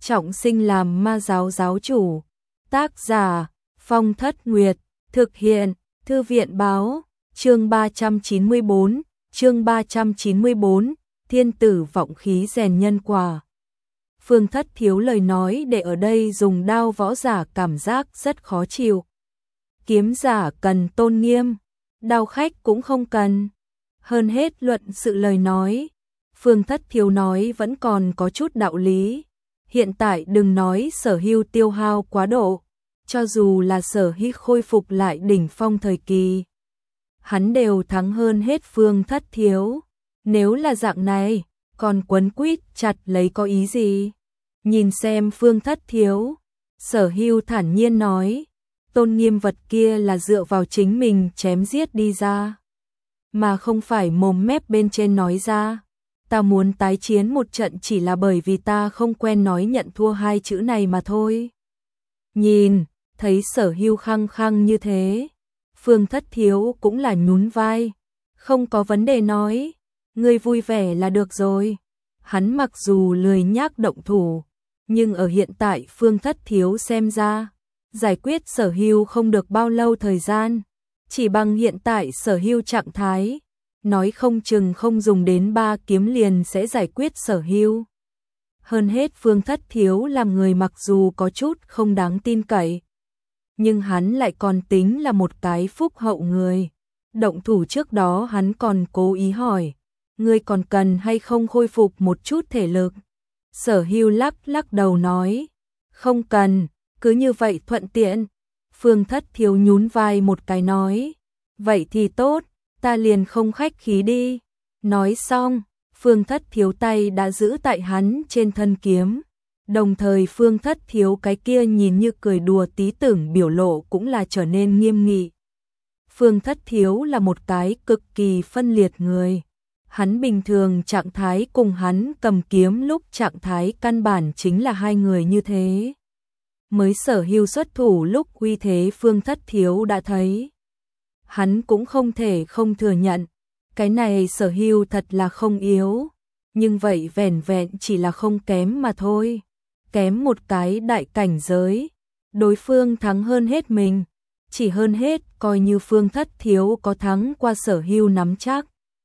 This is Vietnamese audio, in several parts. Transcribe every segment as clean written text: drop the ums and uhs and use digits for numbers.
trọng sinh làm ma giáo giáo chủ. Tác giả Phong Thất Nguyệt, thực hiện Thư viện báo, chương 394, thiên tử vọng khí rèn nhân quả. Phương Thất Thiếu lời nói để ở đây dùng đao võ giả cảm giác rất khó chịu. Kiếm giả cần tôn nghiêm, đao khách cũng không cần. Hơn hết luận sự lời nói, Phương Thất Thiếu nói vẫn còn có chút đạo lý. Hiện tại đừng nói Sở Hưu tiêu hao quá độ, cho dù là Sở Hưu khôi phục lại đỉnh phong thời kỳ, hắn đều thắng hơn hết Phương Thất Thiếu. Nếu là dạng này, còn quấn quýt chặt lấy có ý gì? Nhìn xem Phương Thất Thiếu, Sở Hưu thản nhiên nói, tôn nghiêm vật kia là dựa vào chính mình chém giết đi ra, mà không phải mồm mép bên trên nói ra. Ta muốn tái chiến một trận chỉ là bởi vì ta không quen nói nhận thua hai chữ này mà thôi. Nhìn, thấy Sở Hưu khăng khăng như thế, Phương Thất Thiếu cũng là nhún vai, không có vấn đề nói, ngươi vui vẻ là được rồi. Hắn mặc dù lười nhác động thủ, nhưng ở hiện tại Phương Thất Thiếu xem ra, giải quyết Sở Hưu không được bao lâu thời gian, chỉ bằng hiện tại Sở Hưu trạng thái, nói không chừng không dùng đến 3 kiếm liền sẽ giải quyết Sở Hưu. Hơn hết Phương Thất Thiếu làm người mặc dù có chút không đáng tin cậy, nhưng hắn lại còn tính là một cái phúc hậu người. Động thủ trước đó hắn còn cố ý hỏi, ngươi còn cần hay không khôi phục một chút thể lực? Sở Hưu lắc đầu nói, không cần, cứ như vậy thuận tiện. Phương Thất Thiếu nhún vai một cái nói, vậy thì tốt, ta liền không khách khí đi. Nói xong, Phương Thất Thiếu tay đã giữ tại hắn trên thân kiếm, đồng thời Phương Thất Thiếu cái kia nhìn như cười đùa tí tưởng biểu lộ cũng là trở nên nghiêm nghị. Phương Thất Thiếu là một cái cực kỳ phân liệt người. Hắn bình thường trạng thái cùng hắn cầm kiếm lúc trạng thái căn bản chính là hai người như thế. Mới Sở Hưu xuất thủ lúc uy thế Phương Thất Thiếu đã thấy. Hắn cũng không thể không thừa nhận, cái này Sở Hưu thật là không yếu, nhưng vậy vẻn vẹn chỉ là không kém mà thôi. Kém một cái đại cảnh giới, đối phương thắng hơn hết mình, chỉ hơn hết coi như Phương Thất Thiếu có thắng qua Sở Hưu nắm chắc.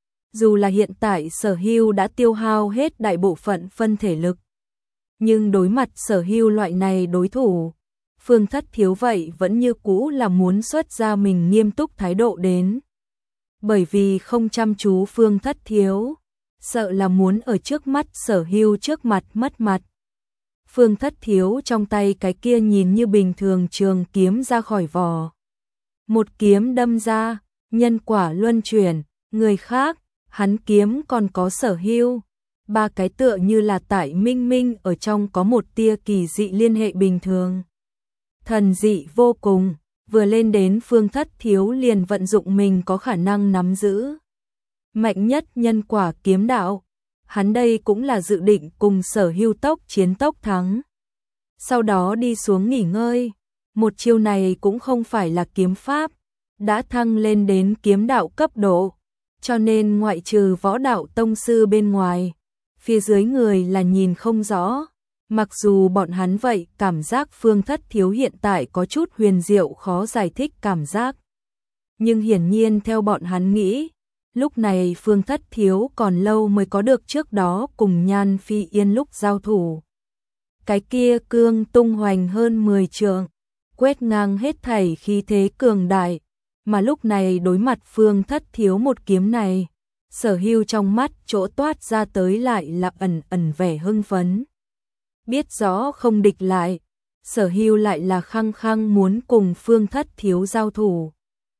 Dù là hiện tại Sở Hưu đã tiêu hao hết đại bộ phận phân thể lực, nhưng đối mặt Sở Hưu loại này đối thủ, Phương Thất Thiếu vậy vẫn như cũ là muốn xuất ra mình nghiêm túc thái độ đến. Bởi vì không chăm chú Phương Thất Thiếu, sợ là muốn ở trước mắt Sở Hưu trước mặt mất mặt. Phương Thất Thiếu trong tay cái kia nhìn như bình thường trường kiếm ra khỏi vỏ. Một kiếm đâm ra, nhân quả luân chuyển, người khác, hắn kiếm còn có Sở Hưu. Ba cái tựa như là tại minh minh ở trong có một tia kỳ dị liên hệ bình thường. Thần dị vô cùng, vừa lên đến Phương Thất Thiếu liền vận dụng mình có khả năng nắm giữ mạnh nhất nhân quả kiếm đạo. Hắn đây cũng là dự định cùng Sở Hưu tốc chiến tốc thắng, sau đó đi xuống nghỉ ngơi. Một chiêu này cũng không phải là kiếm pháp, đã thăng lên đến kiếm đạo cấp độ, cho nên ngoại trừ võ đạo tông sư bên ngoài, phía dưới người là nhìn không rõ. Mặc dù bọn hắn vậy cảm giác Phương Thất Thiếu hiện tại có chút huyền diệu khó giải thích cảm giác, nhưng hiển nhiên theo bọn hắn nghĩ, lúc này Phương Thất Thiếu còn lâu mới có được trước đó cùng Nhan Phi Yên lúc giao thủ. Cái kia cương tung hoành hơn 10 trượng, quét ngang hết thảy khí thế cường đại, mà lúc này đối mặt Phương Thất Thiếu một kiếm này, Sở Hưu trong mắt chỗ toát ra tới lại là ẩn vẻ hưng phấn. Biết rõ không địch lại, Sở Hưu lại là khăng khăng muốn cùng Phương Thất Thiếu giao thủ.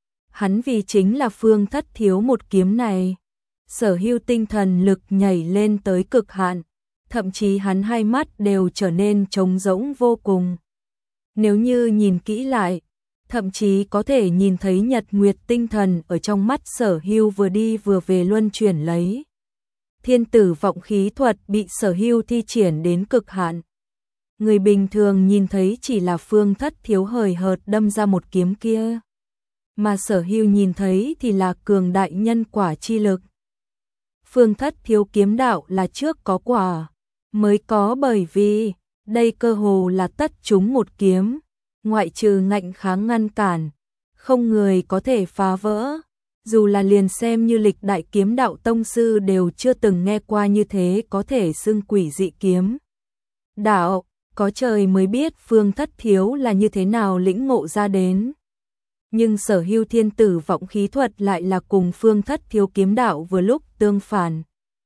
Hắn vì chính là Phương Thất Thiếu một kiếm này, Sở Hưu tinh thần lực nhảy lên tới cực hạn, thậm chí hắn hai mắt đều trở nên trống rỗng vô cùng. Nếu như nhìn kỹ lại, thậm chí có thể nhìn thấy nhật nguyệt tinh thần ở trong mắt Sở Hưu vừa đi vừa về luân chuyển lấy. Thiên tử vọng khí thuật bị Sở Hưu thi triển đến cực hạn. Người bình thường nhìn thấy chỉ là Phương Thất Thiếu hời hợt đâm ra một kiếm kia, mà Sở Hưu nhìn thấy thì là cường đại nhân quả chi lực. Phương Thất Thiếu kiếm đạo là trước có quả, mới có bởi vì Đây cơ hồ là tất trúng một kiếm, ngoại trừ ngạnh kháng ngăn cản, không người có thể phá vỡ. Dù là liền xem như lịch đại kiếm đạo tông sư đều chưa từng nghe qua như thế có thể xưng quỷ dị kiếm đạo, có trời mới biết Phương Thất Thiếu là như thế nào lĩnh ngộ ra đến. Nhưng Sở Hưu thiên tử vọng khí thuật lại là cùng Phương Thất Thiếu kiếm đạo vừa lúc tương phản.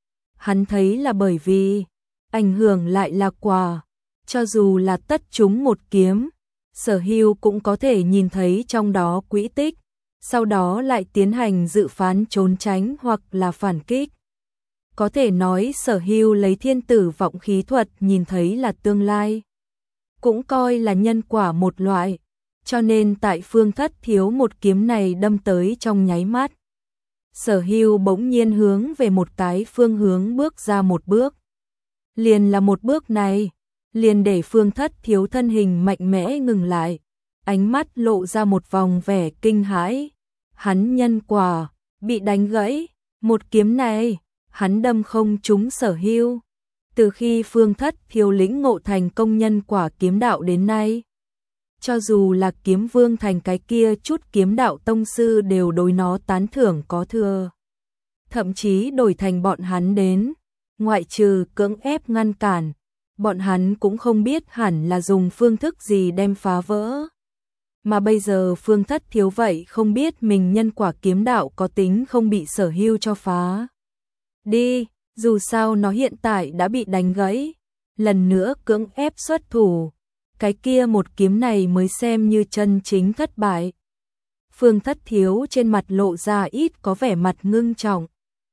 Hắn thấy là bởi vì ảnh hưởng lại là quà, cho dù là tất trúng một kiếm, Sở Hưu cũng có thể nhìn thấy trong đó quỹ tích, sau đó lại tiến hành dự phán trốn tránh hoặc là phản kích. Có thể nói Sở Hưu lấy thiên tử vọng khí thuật nhìn thấy là tương lai, cũng coi là nhân quả một loại, cho nên tại Phương Thất Thiếu một kiếm này đâm tới trong nháy mắt. Sở Hưu bỗng nhiên hướng về một cái phương hướng bước ra một bước. Liền là một bước này, liền để Phương Thất Thiếu thân hình mạnh mẽ ngừng lại, ánh mắt lộ ra một vòng vẻ kinh hãi. Hắn nhân quả bị đánh gãy, một kiếm này, hắn đâm không trúng Sở Hưu. Từ khi Phương Thất Thiếu lĩnh ngộ thành công nhân quả kiếm đạo đến nay, cho dù là Kiếm Vương thành cái kia chút kiếm đạo tông sư đều đối nó tán thưởng có thừa. Thậm chí đổi thành bọn hắn đến, ngoại trừ cưỡng ép ngăn cản, bọn hắn cũng không biết hẳn là dùng phương thức gì đem phá vỡ. Mà bây giờ Phương Thất Thiếu vậy không biết mình nhân quả kiếm đạo có tính không bị Sở Hưu cho phá đi, dù sao nó hiện tại đã bị đánh gãy, lần nữa cưỡng ép xuất thủ, cái kia một kiếm này mới xem như chân chính thất bại. Phương Thất Thiếu trên mặt lộ ra ít có vẻ mặt ngưng trọng.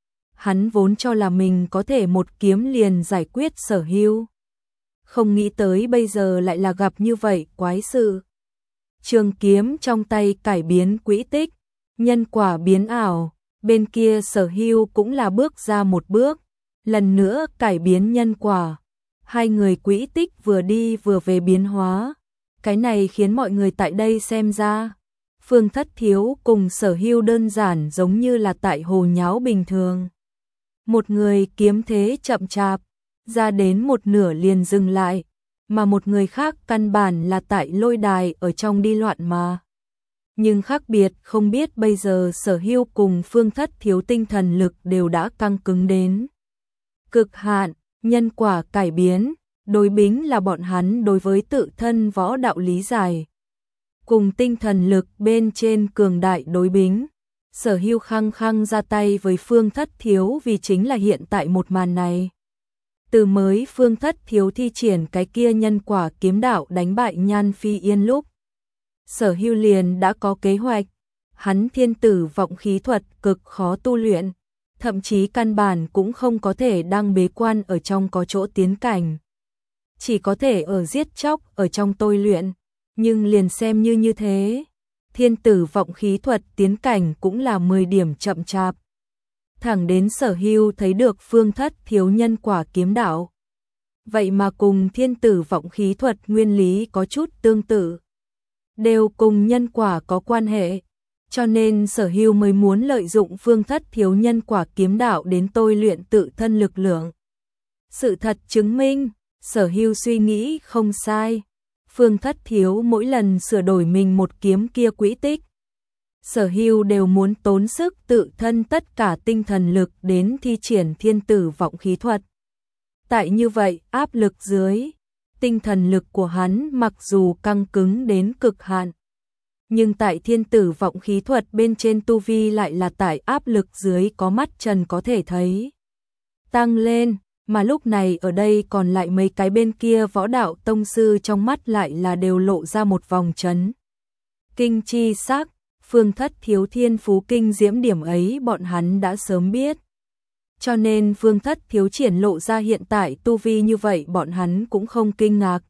Hắn vốn cho là mình có thể một kiếm liền giải quyết Sở Hưu, không nghĩ tới bây giờ lại là gặp như vậy quái sự. Trường kiếm trong tay cải biến quỹ tích, nhân quả biến ảo, bên kia Sở Hưu cũng là bước ra một bước, lần nữa cải biến nhân quả. Hai người quỹ tích vừa đi vừa về biến hóa, cái này khiến mọi người tại đây xem ra, Phương Thất Thiếu cùng Sở Hưu đơn giản giống như là tại hồ nháo bình thường. Một người kiếm thế chậm chạp, ra đến một nửa liền dừng lại, mà một người khác căn bản là tại lôi đài ở trong đi loạn mà. Nhưng khác biệt không biết bây giờ Sở Hưu cùng Phương Thất Thiếu tinh thần lực đều đã căng cứng đến cực hạn, nhân quả cải biến, đối bính là bọn hắn đối với tự thân võ đạo lý giải. Cùng tinh thần lực bên trên cường đại đối bính, Sở Hưu khăng khăng ra tay với Phương Thất Thiếu vì chính là hiện tại một màn này. Từ mới Phương Thất Thiếu thi triển cái kia nhân quả kiếm đạo đánh bại Nhan Phi Yên lúc, Sở Hưu liền đã có kế hoạch, hắn thiên tử vọng khí thuật cực khó tu luyện, thậm chí căn bản cũng không có thể đang bế quan ở trong có chỗ tiến cảnh. Chỉ có thể ở giết chóc ở trong tôi luyện, nhưng liền xem như thế, thiên tử vọng khí thuật tiến cảnh cũng là 10 điểm chậm chạp. Thẳng đến Sở Hưu thấy được Phương Thất Thiếu nhân quả kiếm đạo. Vậy mà cùng thiên tử vọng khí thuật nguyên lý có chút tương tự, đều cùng nhân quả có quan hệ, cho nên Sở Hưu mới muốn lợi dụng Phương Thất Thiếu nhân quả kiếm đạo đến tôi luyện tự thân lực lượng. Sự thật chứng minh, Sở Hưu suy nghĩ không sai. Phương Thất Thiếu mỗi lần sửa đổi mình một kiếm kia quỹ tích, Sở Hưu đều muốn tốn sức tự thân tất cả tinh thần lực đến thi triển thiên tử vọng khí thuật. Tại như vậy áp lực dưới, tinh thần lực của hắn mặc dù căng cứng đến cực hạn, nhưng tại thiên tử vọng khí thuật bên trên tu vi lại là tại áp lực dưới có mắt trần có thể thấy tăng lên, mà lúc này ở đây còn lại mấy cái bên kia võ đạo tông sư trong mắt lại là đều lộ ra một vòng chấn kinh chi sắc. Phương Thất Thiếu thiên phú kinh diễm điểm ấy bọn hắn đã sớm biết, cho nên Phương Thất Thiếu triển lộ ra hiện tại tu vi như vậy bọn hắn cũng không kinh ngạc.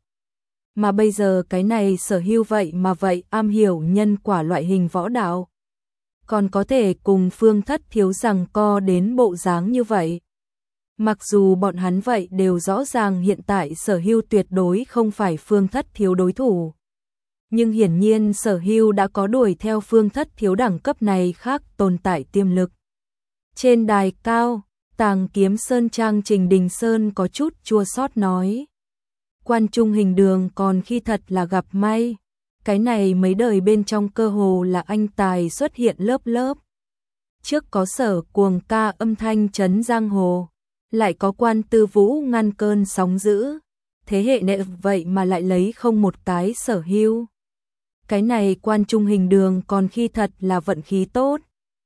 Mà bây giờ cái này Sở Hưu vậy mà vậy am hiểu nhân quả loại hình võ đạo, còn có thể cùng Phương Thất Thiếu giằng co đến bộ dáng như vậy. Mặc dù bọn hắn vậy đều rõ ràng hiện tại Sở Hưu tuyệt đối không phải Phương Thất Thiếu đối thủ, nhưng hiển nhiên Sở Hưu đã có đuổi theo Phương Thất Thiếu đẳng cấp này khác tồn tại tiềm lực. Trên đài cao, Tàng Kiếm Sơn Trang Trình Đình Sơn có chút chua xót nói. Quan Trung Hình Đường còn khi thật là gặp may. Cái này mấy đời bên trong cơ hồ là anh tài xuất hiện lớp lớp. Trước có Sở Cuồng ca âm thanh trấn giang hồ, lại có Quan Tư Vũ ngăn cơn sóng dữ. Thế hệ nệ vậy mà lại lấy không một cái Sở Hưu. Cái này Quan Trung Hình Đường còn khi thật là vận khí tốt.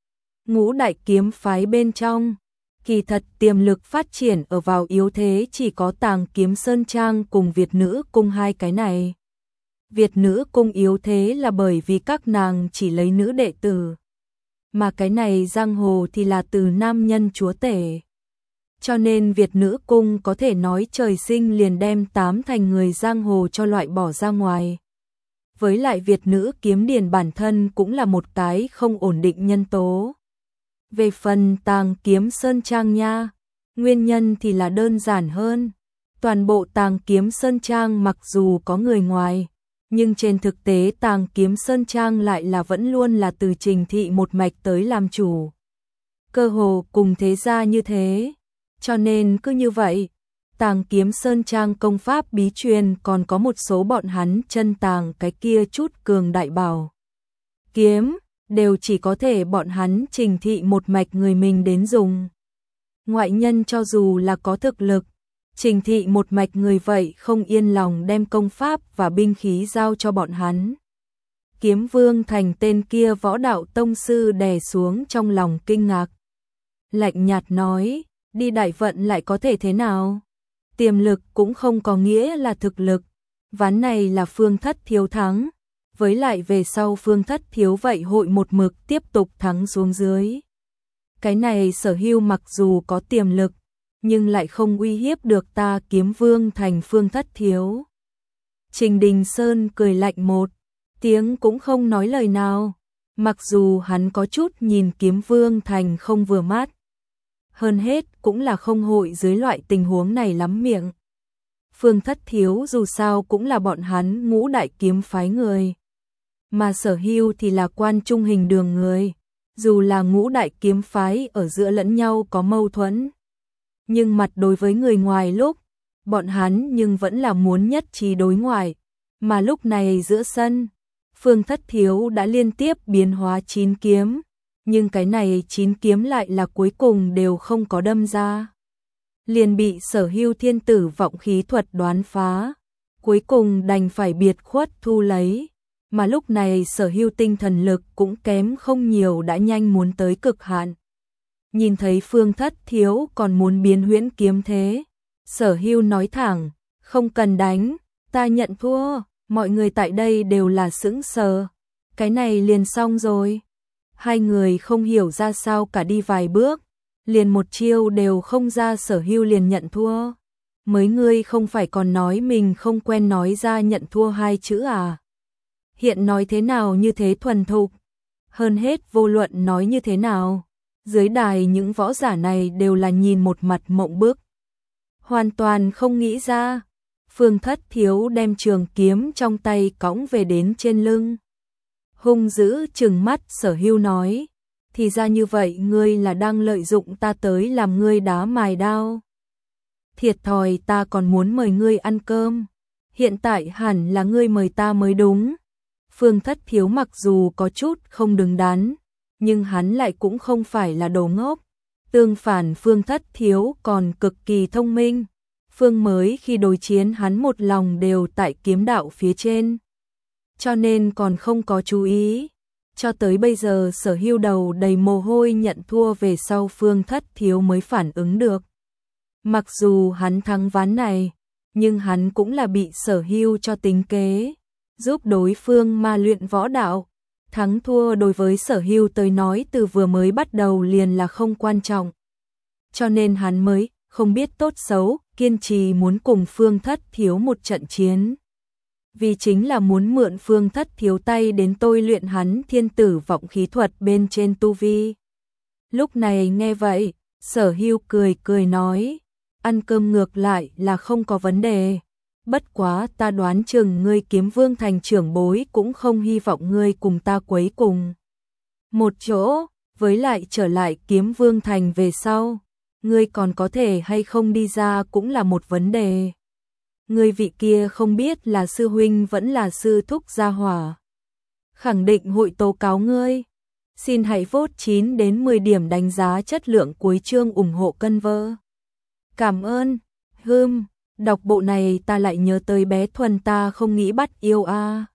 Ngũ đại kiếm phái bên trong, kỳ thật tiềm lực phát triển ở vào yếu thế chỉ có Tàng Kiếm Sơn Trang cùng Việt Nữ Cung hai cái này. Việt Nữ Cung yếu thế là bởi vì các nàng chỉ lấy nữ đệ tử, mà cái này giang hồ thì là từ nam nhân chúa tể. Cho nên Việt Nữ Cung có thể nói trời sinh liền đem 8 thành người giang hồ cho loại bỏ ra ngoài. Với lại Việt Nữ Kiếm Điển bản thân cũng là một cái không ổn định nhân tố. Về phần Tàng Kiếm Sơn Trang nha, nguyên nhân thì là đơn giản hơn. Toàn bộ Tàng Kiếm Sơn Trang mặc dù có người ngoài, nhưng trên thực tế Tàng Kiếm Sơn Trang lại là vẫn luôn là từ Trình Thị một mạch tới làm chủ. Cơ hồ cùng thế gia như thế. Cho nên cứ như vậy, Tàng Kiếm Sơn Trang công pháp bí truyền còn có một số bọn hắn chân tàng cái kia chút cường đại bảo kiếm, đều chỉ có thể bọn hắn Trình Thị một mạch người mình đến dùng. Ngoại nhân cho dù là có thực lực, Trình Thị một mạch người vậy không yên lòng đem công pháp và binh khí giao cho bọn hắn. Kiếm Vương Thành tên kia võ đạo tông sư đè xuống trong lòng kinh ngạc. Lạnh nhạt nói, đi đại vận lại có thể thế nào? Tiềm lực cũng không có nghĩa là thực lực. Ván này là Phương Thất Thiếu thắng. Với lại về sau Phương Thất Thiếu vậy hội một mực tiếp tục thắng xuống dưới. Cái này Sở Hưu mặc dù có tiềm lực, nhưng lại không uy hiếp được ta Kiếm Vương Thành Phương Thất Thiếu. Trình Đình Sơn cười lạnh một tiếng cũng không nói lời nào, mặc dù hắn có chút nhìn Kiếm Vương Thành không vừa mắt. Hơn hết cũng là không hội dưới loại tình huống này lắm miệng. Phương Thất Thiếu dù sao cũng là bọn hắn ngũ đại kiếm phái người, mà Sở Hưu thì là Quan Trung Hình Đường người. Dù là ngũ đại kiếm phái ở giữa lẫn nhau có mâu thuẫn, nhưng mặt đối với người ngoài lúc, bọn hắn nhưng vẫn là muốn nhất trí đối ngoại. Mà lúc này giữa sân, Phương Thất Thiếu đã liên tiếp biến hóa 9 kiếm, nhưng cái này 9 kiếm lại là cuối cùng đều không có đâm ra. Liền bị Sở Hưu thiên tử vọng khí thuật đoán phá, cuối cùng đành phải biệt khuất thu lấy. Mà lúc này Sở Hưu tinh thần lực cũng kém không nhiều đã nhanh muốn tới cực hạn. Nhìn thấy Phương Thất Thiếu còn muốn biến huyễn kiếm thế, Sở Hưu nói thẳng, không cần đánh, ta nhận thua. Mọi người tại đây đều là sững sờ. Cái này liền xong rồi. Hai người không hiểu ra sao cả đi vài bước, liền một chiêu đều không ra Sở Hưu liền nhận thua. Mới ngươi không phải còn nói mình không quen nói ra nhận thua hai chữ à? Hiện nói thế nào như thế thuần thục? Hơn hết vô luận nói như thế nào, dưới đài những võ giả này đều là nhìn một mặt mộng bức. Hoàn toàn không nghĩ ra. Phương Thất Thiếu đem trường kiếm trong tay cõng về đến trên lưng. Hung dữ trừng mắt Sở Hưu nói, thì ra như vậy ngươi là đang lợi dụng ta tới làm ngươi đá mài đao. Thiệt thòi, ta còn muốn mời ngươi ăn cơm. Hiện tại hẳn là ngươi mời ta mới đúng. Phương Thất Thiếu mặc dù có chút không đứng đắn, nhưng hắn lại cũng không phải là đồ ngốc. Tương phản Phương Thất Thiếu còn cực kỳ thông minh. Phương mới khi đối chiến hắn một lòng đều tại kiếm đạo phía trên, cho nên còn không có chú ý. Cho tới bây giờ Sở Hưu đầu đầy mồ hôi nhận thua về sau Phương Thất Thiếu mới phản ứng được. Mặc dù hắn thắng ván này, nhưng hắn cũng là bị Sở Hưu cho tính kế, giúp đối phương ma luyện võ đạo. Thắng thua đối với Sở Hưu tới nói từ vừa mới bắt đầu liền là không quan trọng. Cho nên hắn mới không biết tốt xấu, kiên trì muốn cùng Phương Thất Thiếu một trận chiến. Vì chính là muốn mượn Phương Thất Thiếu tay đến tôi luyện hắn thiên tử vọng khí thuật bên trên tu vi. Lúc này nghe vậy, Sở Hưu cười cười nói, ăn cơm ngược lại là không có vấn đề. Bất quá ta đoán chừng ngươi Kiếm Vương Thành trưởng bối cũng không hy vọng ngươi cùng ta quấy cùng một chỗ, với lại trở lại Kiếm Vương Thành về sau, ngươi còn có thể hay không đi ra cũng là một vấn đề. người vị kia không biết là sư huynh vẫn là sư thúc gia hỏa. Khẳng định hội tố cáo ngươi. Xin hãy vote 9 đến 10 điểm đánh giá chất lượng cuối chương ủng hộ cân vơ. Cảm ơn. Đọc bộ này ta lại nhớ tới bé Thuần ta không nghĩ bắt yêu a.